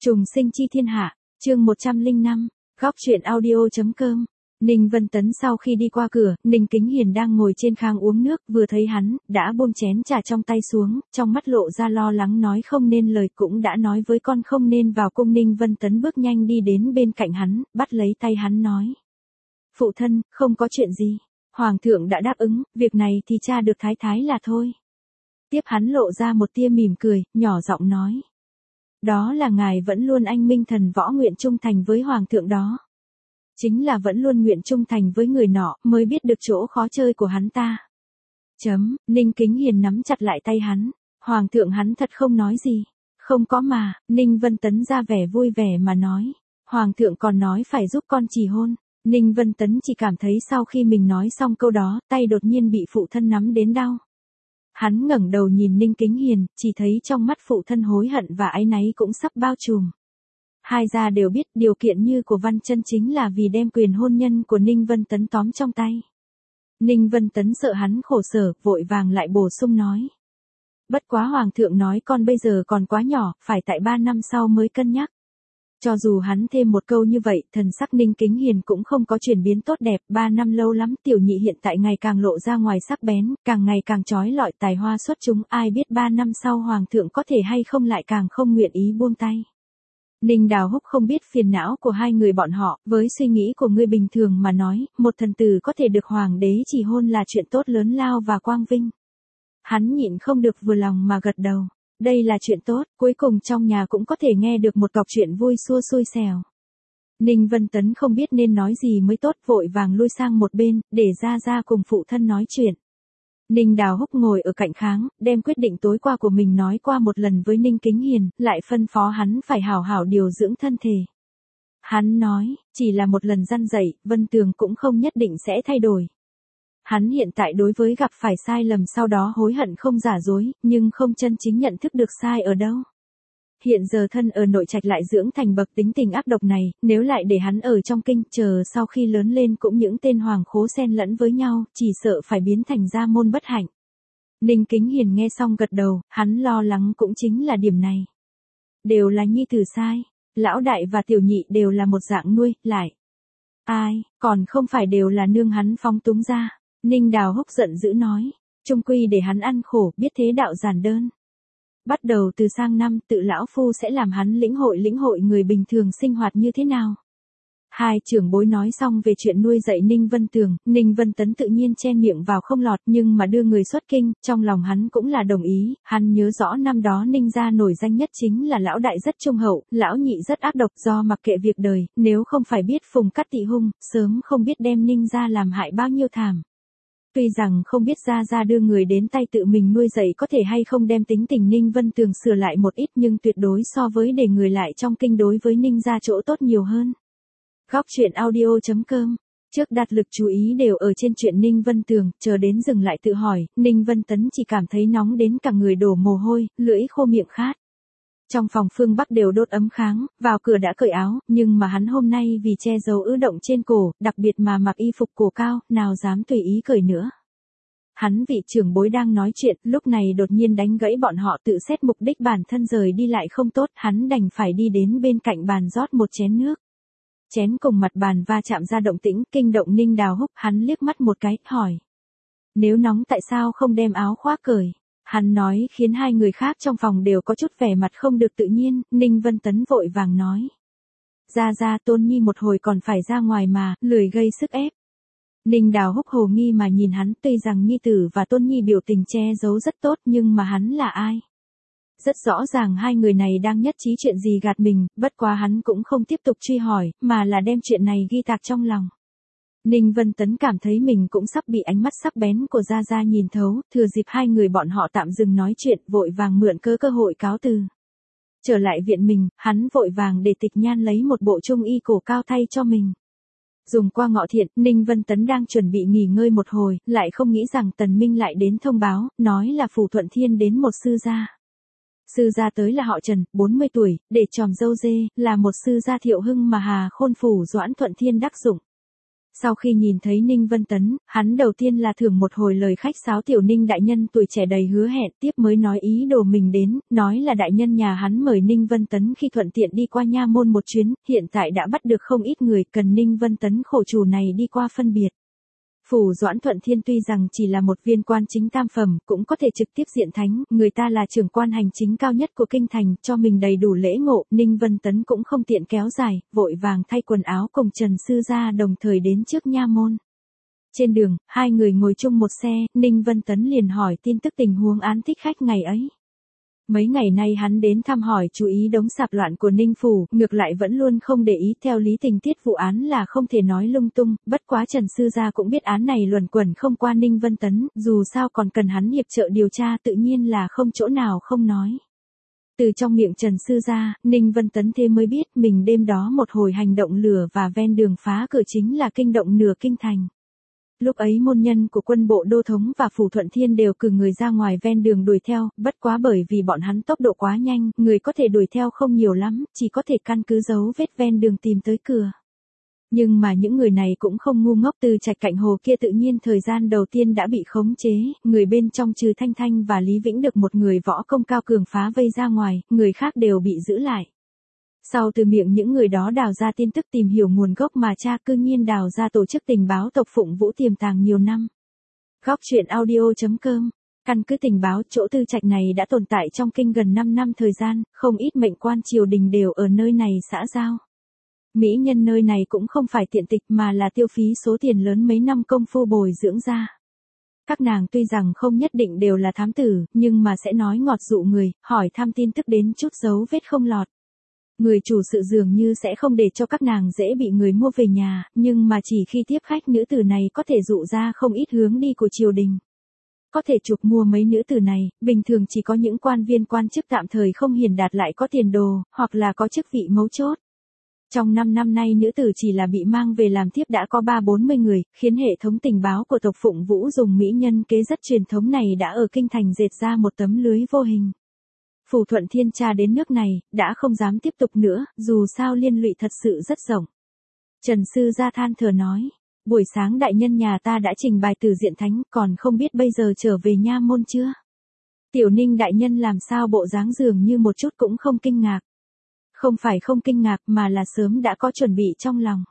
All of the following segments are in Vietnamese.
Trùng sinh chi thiên hạ, chương 105, góc truyện audio.com. Ninh Vân Tấn sau khi đi qua cửa, Ninh Kính Hiền đang ngồi trên khang uống nước, vừa thấy hắn, đã buông chén trà trong tay xuống, trong mắt lộ ra lo lắng nói không nên lời, cũng đã nói với con không nên vào cung. Ninh Vân Tấn bước nhanh đi đến bên cạnh hắn, bắt lấy tay hắn nói. Phụ thân, không có chuyện gì. Hoàng thượng đã đáp ứng, việc này thì cha được thái thái là thôi. Tiếp hắn lộ ra một tia mỉm cười, nhỏ giọng nói. Đó là ngài vẫn luôn anh minh thần võ nguyện trung thành với hoàng thượng đó. Chính là vẫn luôn nguyện trung thành với người nọ, mới biết được chỗ khó chơi của hắn ta. Ninh Kính Hiền nắm chặt lại tay hắn. Hoàng thượng hắn thật không nói gì. Không có mà, Ninh Vân Tấn ra vẻ vui vẻ mà nói. Hoàng thượng còn nói phải giúp con trì hôn. Ninh Vân Tấn chỉ cảm thấy sau khi mình nói xong câu đó, tay đột nhiên bị phụ thân nắm đến đau. Hắn ngẩng đầu nhìn Ninh Kính Hiền, chỉ thấy trong mắt phụ thân hối hận và áy náy cũng sắp bao trùm. Hai gia đều biết điều kiện như của Văn Chân chính là vì đem quyền hôn nhân của Ninh Vân Tấn tóm trong tay. Ninh Vân Tấn sợ hắn khổ sở, vội vàng lại bổ sung nói. Bất quá hoàng thượng nói con bây giờ còn quá nhỏ, phải tại 3 năm sau mới cân nhắc. Cho dù hắn thêm một câu như vậy, thần sắc Ninh Kính Hiền cũng không có chuyển biến tốt đẹp. 3 năm lâu lắm, tiểu nhị hiện tại ngày càng lộ ra ngoài sắc bén, càng ngày càng chói lọi tài hoa xuất chúng. Ai biết 3 năm sau hoàng thượng có thể hay không lại càng không nguyện ý buông tay. Ninh Đào Húc không biết phiền não của hai người bọn họ, với suy nghĩ của người bình thường mà nói, một thần tử có thể được hoàng đế chỉ hôn là chuyện tốt lớn lao và quang vinh. Hắn nhịn không được vừa lòng mà gật đầu. Đây là chuyện tốt, cuối cùng trong nhà cũng có thể nghe được một cọc chuyện vui xua xui xẻo. Ninh Vân Tấn không biết nên nói gì mới tốt, vội vàng lui sang một bên, để ra cùng phụ thân nói chuyện. Ninh Đào Húc ngồi ở cạnh kháng, đem quyết định tối qua của mình nói qua một lần với Ninh Kính Hiền, lại phân phó hắn phải hảo hảo điều dưỡng thân thể. Hắn nói, chỉ là một lần răn dạy, Vân Tường cũng không nhất định sẽ thay đổi. Hắn hiện tại đối với gặp phải sai lầm sau đó hối hận không giả dối, nhưng không chân chính nhận thức được sai ở đâu. Hiện giờ thân ở nội trạch lại dưỡng thành bậc tính tình ác độc này, nếu lại để hắn ở trong kinh, chờ sau khi lớn lên cũng những tên hoàng khố xen lẫn với nhau, chỉ sợ phải biến thành gia môn bất hạnh. Ninh Kính Hiền nghe xong gật đầu, hắn lo lắng cũng chính là điểm này. Đều là nhi tử sai, lão đại và tiểu nhị đều là một dạng nuôi, lại. Ai, còn không phải đều là nương hắn phóng túng ra. Ninh Đào Húc giận dữ nói, chung quy để hắn ăn khổ, biết thế đạo giản đơn. Bắt đầu từ sang năm, tự lão phu sẽ làm hắn lĩnh hội người bình thường sinh hoạt như thế nào. Hai trưởng bối nói xong về chuyện nuôi dạy Ninh Vân Tường, Ninh Vân Tấn tự nhiên chen miệng vào không lọt, nhưng mà đưa người xuất kinh, trong lòng hắn cũng là đồng ý. Hắn nhớ rõ năm đó Ninh gia nổi danh nhất chính là lão đại rất trung hậu, lão nhị rất ác độc, do mặc kệ việc đời, nếu không phải biết phùng cắt tị hung, sớm không biết đem Ninh gia làm hại bao nhiêu thảm. Tuy rằng không biết ra đưa người đến tay tự mình nuôi dạy có thể hay không đem tính tình Ninh Vân Tường sửa lại một ít, nhưng tuyệt đối so với để người lại trong kinh đối với Ninh gia chỗ tốt nhiều hơn. Góc truyện audio.com. Trước đặt lực chú ý đều ở trên chuyện Ninh Vân Tường, chờ đến dừng lại tự hỏi, Ninh Vân Tấn chỉ cảm thấy nóng đến cả người đổ mồ hôi, lưỡi khô miệng khát. Trong phòng phương Bắc đều đốt ấm kháng, vào cửa đã cởi áo, nhưng mà hắn hôm nay vì che giấu ứ động trên cổ, đặc biệt mà mặc y phục cổ cao, nào dám tùy ý cởi nữa. Hắn vị trưởng bối đang nói chuyện, lúc này đột nhiên đánh gãy bọn họ, tự xét mục đích bản thân rời đi lại không tốt, hắn đành phải đi đến bên cạnh bàn rót một chén nước. Chén cùng mặt bàn va chạm ra động tĩnh, kinh động Ninh Đào Húc, hắn liếc mắt một cái, hỏi. Nếu nóng tại sao không đem áo khoác cởi? Hắn nói khiến hai người khác trong phòng đều có chút vẻ mặt không được tự nhiên. Ninh Vân Tấn vội vàng nói. Ra Tôn Nhi một hồi còn phải ra ngoài mà, lười gây sức ép. Ninh Đào Húc hồ nghi mà nhìn hắn, tuy rằng Nhi tử và Tôn Nhi biểu tình che giấu rất tốt, nhưng mà hắn là ai? Rất rõ ràng hai người này đang nhất trí chuyện gì gạt mình, bất quá hắn cũng không tiếp tục truy hỏi, mà là đem chuyện này ghi tạc trong lòng. Ninh Vân Tấn cảm thấy mình cũng sắp bị ánh mắt sắc bén của Gia nhìn thấu, thừa dịp hai người bọn họ tạm dừng nói chuyện, vội vàng mượn cơ hội cáo từ. Trở lại viện mình, hắn vội vàng để Tịch Nhan lấy một bộ trung y cổ cao thay cho mình. Dùng qua ngọ thiện, Ninh Vân Tấn đang chuẩn bị nghỉ ngơi một hồi, lại không nghĩ rằng Tần Minh lại đến thông báo, nói là Phủ Thuận Thiên đến một sư gia. Sư gia tới là họ Trần, 40 tuổi, để tròm râu dê, là một sư gia Thiệu Hưng mà Hà Khôn phủ Doãn Thuận Thiên đắc dụng. Sau khi nhìn thấy Ninh Vân Tấn, hắn đầu tiên là thưởng một hồi lời khách sáo tiểu Ninh đại nhân tuổi trẻ đầy hứa hẹn, tiếp mới nói ý đồ mình đến, nói là đại nhân nhà hắn mời Ninh Vân Tấn khi thuận tiện đi qua nha môn một chuyến, hiện tại đã bắt được không ít người, cần Ninh Vân Tấn khổ chủ này đi qua phân biệt. Phủ Doãn Thuận Thiên tuy rằng chỉ là một viên quan chính tam phẩm, cũng có thể trực tiếp diện thánh, người ta là trưởng quan hành chính cao nhất của kinh thành, cho mình đầy đủ lễ ngộ, Ninh Vân Tấn cũng không tiện kéo dài, vội vàng thay quần áo cùng Trần Sư Gia đồng thời đến trước nha môn. Trên đường, hai người ngồi chung một xe, Ninh Vân Tấn liền hỏi tin tức tình huống án thích khách ngày ấy. Mấy ngày nay hắn đến thăm hỏi chú ý đống sạp loạn của Ninh Phủ, ngược lại vẫn luôn không để ý theo lý tình tiết vụ án là không thể nói lung tung, bất quá Trần Sư Gia cũng biết án này luẩn quẩn không qua Ninh Vân Tấn, dù sao còn cần hắn hiệp trợ điều tra tự nhiên là không chỗ nào không nói. Từ trong miệng Trần Sư Gia, Ninh Vân Tấn thế mới biết mình đêm đó một hồi hành động lửa và ven đường phá cửa chính là kinh động nửa kinh thành. Lúc ấy môn nhân của quân bộ Đô Thống và Phủ Thuận Thiên đều cử người ra ngoài ven đường đuổi theo, bất quá bởi vì bọn hắn tốc độ quá nhanh, người có thể đuổi theo không nhiều lắm, chỉ có thể căn cứ dấu vết ven đường tìm tới cửa. Nhưng mà những người này cũng không ngu ngốc, từ trạch cạnh hồ kia tự nhiên thời gian đầu tiên đã bị khống chế, người bên trong trừ Thanh Thanh và Lý Vĩnh được một người võ công cao cường phá vây ra ngoài, người khác đều bị giữ lại. Sau từ miệng những người đó đào ra tin tức tìm hiểu nguồn gốc mà cha cư nhiên đào ra tổ chức tình báo tộc Phụng Vũ tiềm tàng nhiều năm. Góc truyện audio.com. Căn cứ tình báo chỗ tư trạch này đã tồn tại trong kinh gần 5 năm thời gian, không ít mệnh quan triều đình đều ở nơi này xã giao. Mỹ nhân nơi này cũng không phải tiện tịch mà là tiêu phí số tiền lớn mấy năm công phu bồi dưỡng ra. Các nàng tuy rằng không nhất định đều là thám tử, nhưng mà sẽ nói ngọt dụ người, hỏi thăm tin tức đến chút dấu vết không lọt. Người chủ sự dường như sẽ không để cho các nàng dễ bị người mua về nhà, nhưng mà chỉ khi tiếp khách nữ tử này có thể dụ ra không ít hướng đi của triều đình. Có thể chụp mua mấy nữ tử này, bình thường chỉ có những quan viên quan chức tạm thời không hiển đạt lại có tiền đồ, hoặc là có chức vị mấu chốt. Trong 5 năm nay nữ tử chỉ là bị mang về làm thiếp đã có 3-40 người, khiến hệ thống tình báo của tộc Phụng Vũ dùng mỹ nhân kế rất truyền thống này đã ở kinh thành dệt ra một tấm lưới vô hình. Phủ Thuận Thiên tra đến nước này, đã không dám tiếp tục nữa, dù sao liên lụy thật sự rất rộng. Trần Sư Gia than thở nói, buổi sáng đại nhân nhà ta đã trình bày từ diện thánh, còn không biết bây giờ trở về nha môn chưa? Tiểu Ninh đại nhân làm sao bộ dáng dường như một chút cũng không kinh ngạc. Không phải không kinh ngạc mà là sớm đã có chuẩn bị trong lòng.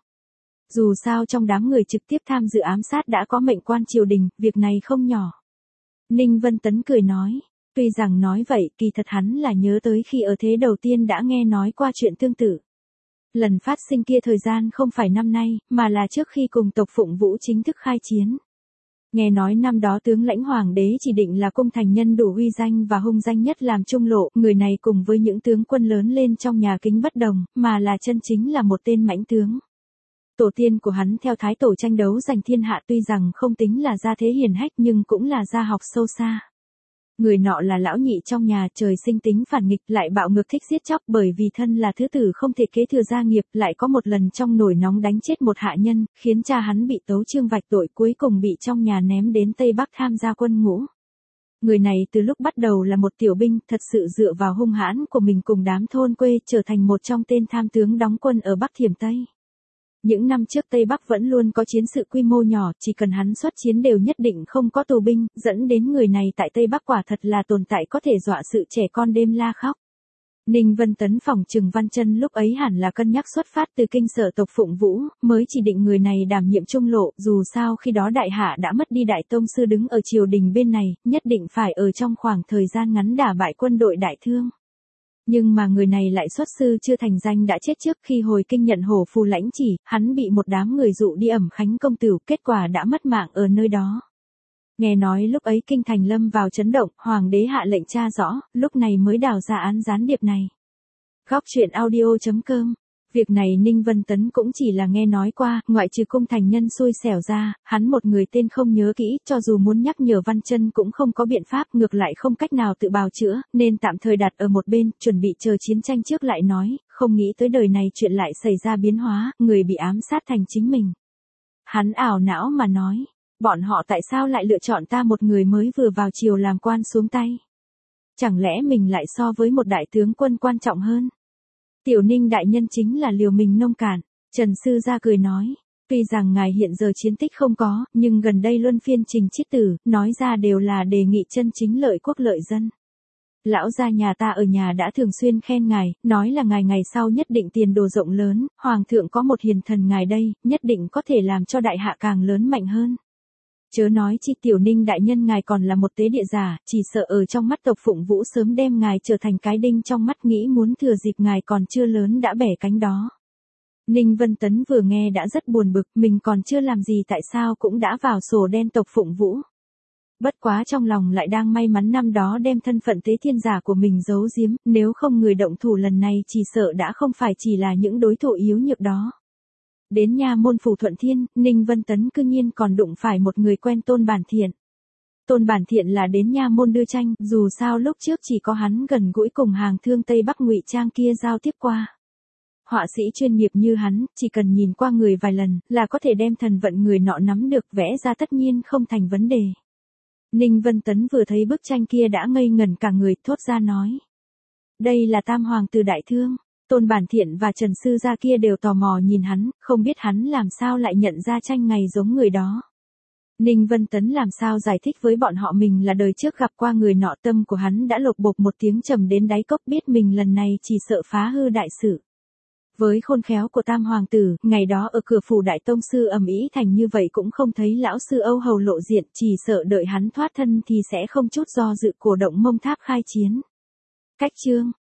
Dù sao trong đám người trực tiếp tham dự ám sát đã có mệnh quan triều đình, việc này không nhỏ. Ninh Vân Tấn cười nói. Tuy rằng nói vậy, kỳ thật hắn là nhớ tới khi ở thế đầu tiên đã nghe nói qua chuyện tương tự. Lần phát sinh kia thời gian không phải năm nay, mà là trước khi cùng tộc Phụng Vũ chính thức khai chiến. Nghe nói năm đó tướng lãnh hoàng đế chỉ định là cung thành nhân đủ uy danh và hung danh nhất làm trung lộ, người này cùng với những tướng quân lớn lên trong nhà kính bất đồng, mà là chân chính là một tên mãnh tướng. Tổ tiên của hắn theo thái tổ tranh đấu giành thiên hạ tuy rằng không tính là gia thế hiển hách nhưng cũng là gia học sâu xa. Người nọ là lão nhị trong nhà, trời sinh tính phản nghịch, lại bạo ngược thích giết chóc, bởi vì thân là thứ tử không thể kế thừa gia nghiệp, lại có một lần trong nổi nóng đánh chết một hạ nhân, khiến cha hắn bị tấu chương vạch tội, cuối cùng bị trong nhà ném đến Tây Bắc tham gia quân ngũ. Người này từ lúc bắt đầu là một tiểu binh, thật sự dựa vào hung hãn của mình cùng đám thôn quê trở thành một trong tên tham tướng đóng quân ở Bắc Thiểm Tây. Những năm trước Tây Bắc vẫn luôn có chiến sự quy mô nhỏ, chỉ cần hắn xuất chiến đều nhất định không có tù binh, dẫn đến người này tại Tây Bắc quả thật là tồn tại có thể dọa sự trẻ con đêm la khóc. Ninh Vân Tấn phỏng chừng Văn Chân lúc ấy hẳn là cân nhắc xuất phát từ kinh sở tộc Phụng Vũ, mới chỉ định người này đảm nhiệm trung lộ, dù sao khi đó đại hạ đã mất đi đại tông sư đứng ở triều đình bên này, nhất định phải ở trong khoảng thời gian ngắn đả bại quân đội đại thương. Nhưng mà người này lại xuất sư chưa thành danh đã chết trước khi hồi kinh nhận hổ phù lãnh chỉ, hắn bị một đám người dụ đi ẩm khánh công tửu, kết quả đã mất mạng ở nơi đó. Nghe nói lúc ấy kinh thành lâm vào chấn động, hoàng đế hạ lệnh tra rõ, lúc này mới đào ra án gián điệp này. Góc truyện audio.com. Việc này Ninh Vân Tấn cũng chỉ là nghe nói qua, ngoại trừ cung thành nhân xui xẻo ra, hắn một người tên không nhớ kỹ, cho dù muốn nhắc nhở Văn Chân cũng không có biện pháp, ngược lại không cách nào tự bào chữa, nên tạm thời đặt ở một bên, chuẩn bị chờ chiến tranh trước lại nói, không nghĩ tới đời này chuyện lại xảy ra biến hóa, người bị ám sát thành chính mình. Hắn ảo não mà nói, bọn họ tại sao lại lựa chọn ta một người mới vừa vào triều làm quan xuống tay? Chẳng lẽ mình lại so với một đại tướng quân quan trọng hơn? Tiểu Ninh đại nhân chính là liều mình nông cạn, Trần Sư Gia cười nói, Tuy rằng ngài hiện giờ chiến tích không có, nhưng gần đây luân phiên trình chiết tử, nói ra đều là đề nghị chân chính lợi quốc lợi dân. Lão gia nhà ta ở nhà đã thường xuyên khen ngài, nói là ngài ngày sau nhất định tiền đồ rộng lớn, hoàng thượng có một hiền thần ngài đây, nhất định có thể làm cho đại hạ càng lớn mạnh hơn. Chớ nói chi Tiểu Ninh đại nhân ngài còn là một tế địa giả, chỉ sợ ở trong mắt tộc Phụng Vũ sớm đem ngài trở thành cái đinh trong mắt, nghĩ muốn thừa dịp ngài còn chưa lớn đã bẻ cánh đó. Ninh Vân Tấn vừa nghe đã rất buồn bực, mình còn chưa làm gì tại sao cũng đã vào sổ đen tộc Phụng Vũ. Bất quá trong lòng lại đang may mắn năm đó đem thân phận tế thiên giả của mình giấu giếm, nếu không người động thủ lần này chỉ sợ đã không phải chỉ là những đối thủ yếu nhược đó. Đến nha môn Phủ Thuận Thiên, Ninh Vân Tấn cư nhiên còn đụng phải một người quen Tôn Bản Thiện. Tôn Bản Thiện là đến nha môn đưa tranh, dù sao lúc trước chỉ có hắn gần gũi cùng hàng thương Tây Bắc Ngụy Trang kia giao tiếp qua. Họa sĩ chuyên nghiệp như hắn, chỉ cần nhìn qua người vài lần, là có thể đem thần vận người nọ nắm được, vẽ ra tất nhiên không thành vấn đề. Ninh Vân Tấn vừa thấy bức tranh kia đã ngây ngẩn cả người, thốt ra nói. Đây là Tam Hoàng tử Đại Thương. Tôn Bản Thiện và Trần Sư Gia kia đều tò mò nhìn hắn, không biết hắn làm sao lại nhận ra tranh ngày giống người đó. Ninh Vân Tấn làm sao giải thích với bọn họ mình là đời trước gặp qua người nọ, tâm của hắn đã lột bột một tiếng trầm đến đáy cốc, biết mình lần này chỉ sợ phá hư đại sự. Với khôn khéo của Tam Hoàng tử, ngày đó ở cửa phủ Đại Tông Sư ầm ĩ thành như vậy cũng không thấy lão sư Âu Hầu lộ diện, chỉ sợ đợi hắn thoát thân thì sẽ không chút do dự cổ động Mông Tháp khai chiến. Cách chương